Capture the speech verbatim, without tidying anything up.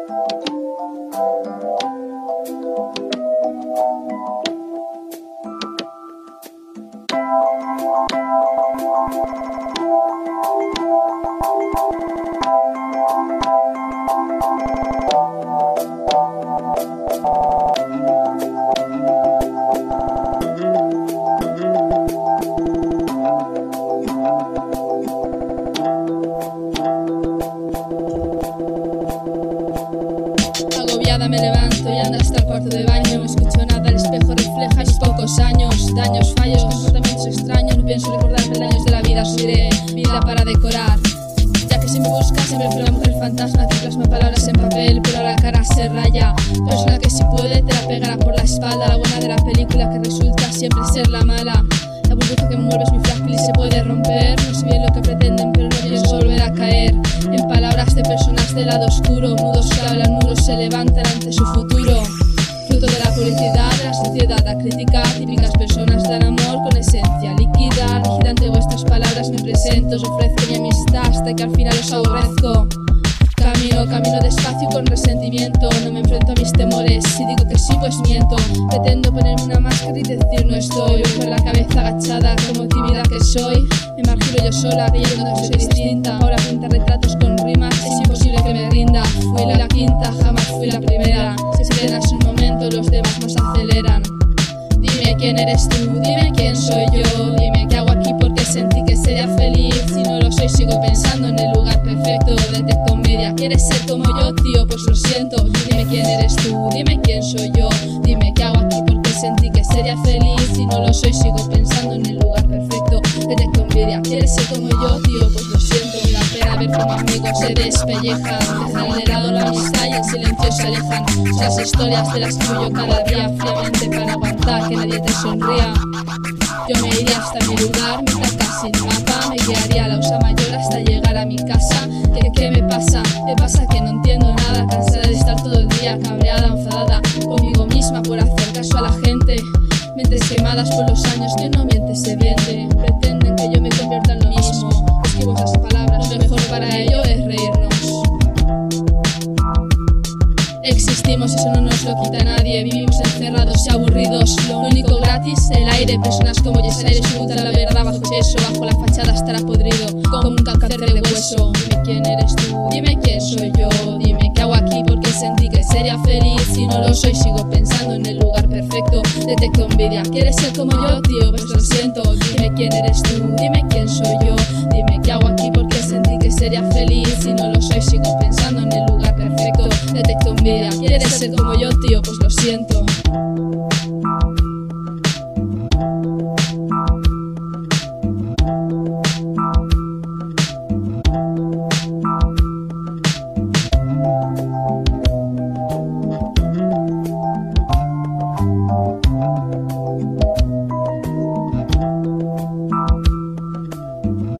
Agobiada me levanto y ando hasta el cuarto de baño. No escucho nada, el espejo refleja mis pocos años. Daños, fallos, comportamientos extraños. No pienso recordar peldaños de la vida, subiré vida para decorar. Ya que si me buscas siempre fue una mujer fantasma que plasma palabras en papel, pero la cara se raya. Persona que si puede te la pegará por la espalda. La buena de la película que resulta siempre ser la mala. La burbuja que envuelve es muy frágil y se puede romper. No sé bien lo que pretenden, pero no pienso volver a caer en palabras de personas del lado oscuro. Mudos que hablan, muros se levantan ante su futuro. Fruto de la publicidad, de la sociedad, la crítica. Típicas personas dan amor con esencia líquida. Rígida ante vuestras palabras me presento. Os ofrezco mi amistad hasta que al final os aborrezco. Camino, camino despacio y con resentimiento. No me enfrento a mis temores. Si digo que sí, pues miento. Pretendo ponerme una máscara y decir no estoy. Con la cabeza agachada, como tímida que soy. Me margino yo sola, creyendo que soy distinta. Ahora pinta retratos con rimas. Es imposible que me rinda. Fui la quinta, jamás fui la primera. Si aceleras un momento, los demás nos aceleran. Dime quién eres tú, dime quién soy yo. Dime qué hago aquí porque sentí que sería feliz. Si no lo soy, sigo pensando en el lugar perfecto. Detecto media, ¿quieres ser como yo, tío? Pues lo siento. Dime quién eres tú, dime quién soy yo. Dime qué hago aquí porque sentí que sería feliz. Si no lo soy, sigo pensando en el lugar perfecto. Detecto envidia, ¿quieres ser como yo, tío? Pues lo siento. Me da pena ver como amigos se despellejan. Dejan de lado la amistad y el silencio se alejan. Son las historias de las que yo cada día fríamente para aguantar que nadie te sonría. Yo me iría hasta mi lugar, mi taca sin mapa. Me guiaría a la Osa Mayor hasta llegar a mi casa. ¿Qué, qué me pasa? ¿Qué pasa? Que no entiendo nada. Cansada de estar todo el día cabreada, enfadada conmigo misma por hacer caso a la gente. Mentes quemadas por los años, que no miente se vende. Pretenden que yo me convierta en lo mismo. Esquivo esas palabras, lo mejor para ello es reírnos. Existimos, eso no nos lo quita nadie. Vivimos encerrados y aburridos. Lo único gratis, el aire. Personas como Yesenia disfrutan la verdad bajo yeso. Bajo la fachada estará podrido, como un cáncer de hueso. Dime quién eres tú, dime quién soy yo. Dime qué hago aquí porque sentí que sería feliz. Si no lo soy, sigo pensando en el lugar perfecto. Detecto envidia, ¿quieres ser como yo, tío? Pues lo siento. Dime quién eres tú, dime quién soy yo. Dime qué hago aquí porque sentí que sería feliz. Si no lo soy, sigo pensando en el lugar perfecto. Detecto envidia, ¿quieres ser como yo, tío? Pues lo siento.